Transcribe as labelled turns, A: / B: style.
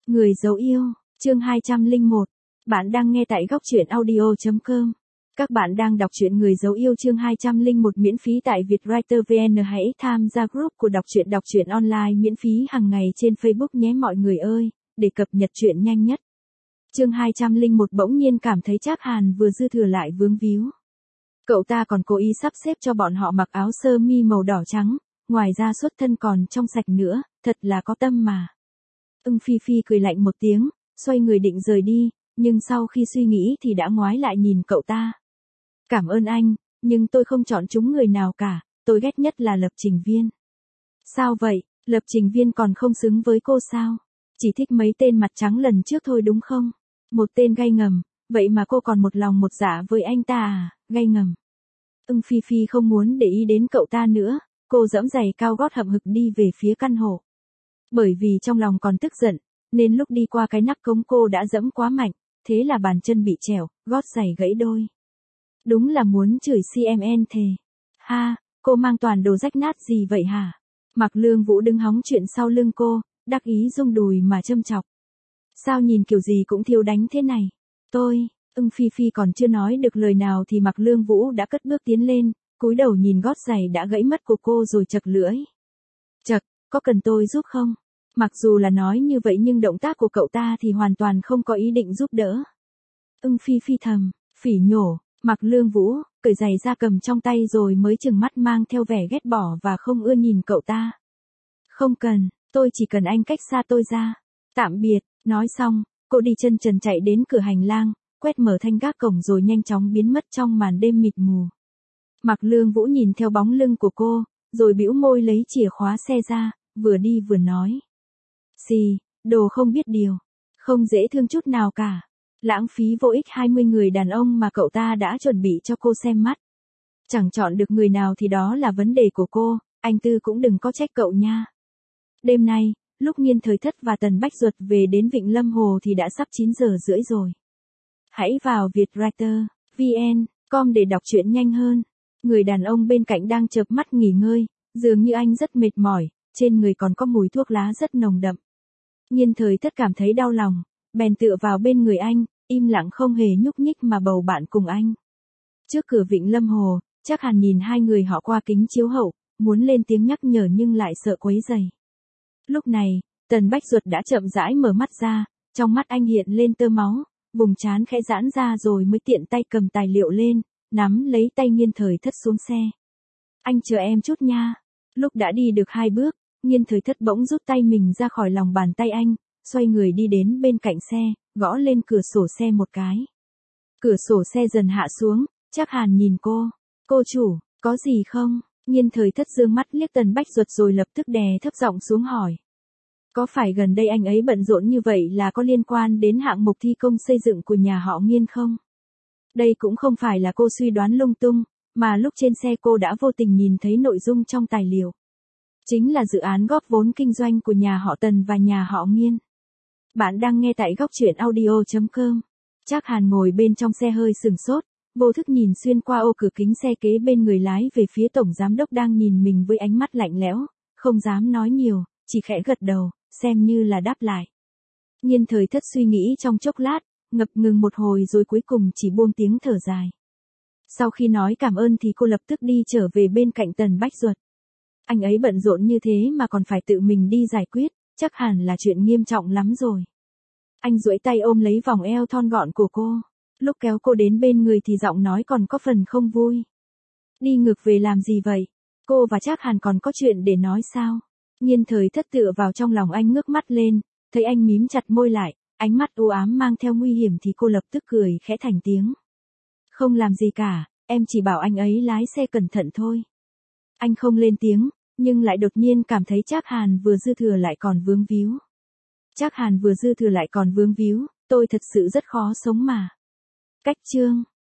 A: Người dấu yêu, chương 201. Bạn đang nghe tại góc truyện audio.com. Các bạn đang đọc truyện Người dấu yêu chương 201 miễn phí tại Vietwriter VN. Hãy tham gia group của đọc truyện online miễn phí hàng ngày trên Facebook nhé mọi người ơi, để cập nhật truyện nhanh nhất. Chương 201 bỗng nhiên cảm thấy Trác Hàn vừa dư thừa lại vướng víu. Cậu ta còn cố ý sắp xếp cho bọn họ mặc áo sơ mi màu đỏ trắng, ngoài ra xuất thân còn trong sạch nữa, thật là có tâm mà. Phi Phi cười lạnh một tiếng, xoay người định rời đi, nhưng sau khi suy nghĩ thì đã ngoái lại nhìn cậu ta. Cảm ơn anh, nhưng tôi không chọn chúng người nào cả, tôi ghét nhất là Lập Trình Viên. Sao vậy, Lập Trình Viên còn không xứng với cô sao? Chỉ thích mấy tên mặt trắng lần trước thôi đúng không? Một tên gay ngầm, vậy mà cô còn một lòng một dạ với anh ta à, gay ngầm. Phi Phi không muốn để ý đến cậu ta nữa, cô giẫm giày cao gót hậm hực đi về phía căn hộ. Bởi vì trong lòng còn tức giận, nên lúc đi qua cái nắp cống cô đã giẫm quá mạnh, thế là bàn chân bị trèo, gót giày gãy đôi. Đúng là muốn chửi CMN thề. Ha, cô mang toàn đồ rách nát gì vậy hả? Mạc Lương Vũ đứng hóng chuyện sau lưng cô, đắc ý rung đùi mà châm chọc. Sao nhìn kiểu gì cũng thiếu đánh thế này? Phi Phi còn chưa nói được lời nào thì Mạc Lương Vũ đã cất bước tiến lên, cúi đầu nhìn gót giày đã gãy mất của cô rồi chật lưỡi. Chật, có cần tôi giúp không? Mặc dù là nói như vậy nhưng động tác của cậu ta thì hoàn toàn không có ý định giúp đỡ. Phi Phi thầm, phỉ nhổ, Mạc Lương Vũ, cởi giày ra cầm trong tay rồi mới chừng mắt mang theo vẻ ghét bỏ và không ưa nhìn cậu ta. Không cần, tôi chỉ cần anh cách xa tôi ra. Tạm biệt, nói xong, cô đi chân trần chạy đến cửa hành lang, quét mở thanh gác cổng rồi nhanh chóng biến mất trong màn đêm mịt mù. Mạc Lương Vũ nhìn theo bóng lưng của cô, rồi bĩu môi lấy chìa khóa xe ra, vừa đi vừa nói. Xì, đồ không biết điều, không dễ thương chút nào cả. Lãng phí vô ích 20 người đàn ông mà cậu ta đã chuẩn bị cho cô xem mắt. Chẳng chọn được người nào thì đó là vấn đề của cô, anh Tư cũng đừng có trách cậu nha. Đêm nay, lúc Nghiên Thời Thất và Tần Bách Duật về đến Vịnh Lâm Hồ thì đã sắp 9 giờ rưỡi rồi. Hãy vào Vietwriter VN.com để đọc truyện nhanh hơn. Người đàn ông bên cạnh đang chợp mắt nghỉ ngơi, dường như anh rất mệt mỏi, trên người còn có mùi thuốc lá rất nồng đậm. Nghiên Thời Thất cảm thấy đau lòng, bèn tựa vào bên người anh, im lặng không hề nhúc nhích mà bầu bạn cùng anh. Trước cửa Vịnh Lâm Hồ, Trác Hàn nhìn hai người họ qua kính chiếu hậu, muốn lên tiếng nhắc nhở nhưng lại sợ quấy rầy. Lúc này, Tần Bách Duật đã chậm rãi mở mắt ra, trong mắt anh hiện lên tơ máu, vùng trán khẽ giãn ra rồi mới tiện tay cầm tài liệu lên, nắm lấy tay Nghiên Thời Thất xuống xe. Anh chờ em chút nha. Lúc đã đi được 2 bước, Nghiên Thời Thất bỗng rút tay mình ra khỏi lòng bàn tay anh, xoay người đi đến bên cạnh xe, gõ lên cửa sổ xe một cái. Cửa sổ xe dần hạ xuống, Trác Hàn nhìn cô. Cô chủ, có gì không? Nghiên Thời Thất dương mắt liếc Tần Bách Duật rồi lập tức đè thấp giọng xuống hỏi. Có phải gần đây anh ấy bận rộn như vậy là có liên quan đến hạng mục thi công xây dựng của nhà họ Nghiên không? Đây cũng không phải là cô suy đoán lung tung, mà lúc trên xe cô đã vô tình nhìn thấy nội dung trong tài liệu. Chính là dự án góp vốn kinh doanh của nhà họ Tần và nhà họ Nghiên. Bạn đang nghe tại góc truyện audio.com. Trác Hàn ngồi bên trong xe hơi sừng sốt, vô thức nhìn xuyên qua ô cửa kính xe kế bên người lái về phía tổng giám đốc đang nhìn mình với ánh mắt lạnh lẽo, không dám nói nhiều, chỉ khẽ gật đầu, xem như là đáp lại. Nghiên Thời Thất suy nghĩ trong chốc lát, ngập ngừng một hồi rồi cuối cùng chỉ buông tiếng thở dài. Sau khi nói cảm ơn thì cô lập tức đi trở về bên cạnh Tần Bách Duật. Anh ấy bận rộn như thế mà còn phải tự mình đi giải quyết, chắc hẳn là chuyện nghiêm trọng lắm rồi. Anh duỗi tay ôm lấy vòng eo thon gọn của cô. Lúc kéo cô đến bên người thì giọng nói còn có phần không vui. Đi ngược về làm gì vậy? Cô và Trác Hàn còn có chuyện để nói sao? Nghiên Thời Thất tựa vào trong lòng anh ngước mắt lên, thấy anh mím chặt môi lại, ánh mắt u ám mang theo nguy hiểm thì cô lập tức cười khẽ thành tiếng. Không làm gì cả, em chỉ bảo anh ấy lái xe cẩn thận thôi. Anh không lên tiếng, nhưng lại đột nhiên cảm thấy Trác Hàn vừa dư thừa lại còn vướng víu. Trác Hàn vừa dư thừa lại còn vướng víu, tôi thật sự rất khó sống mà. Cách chương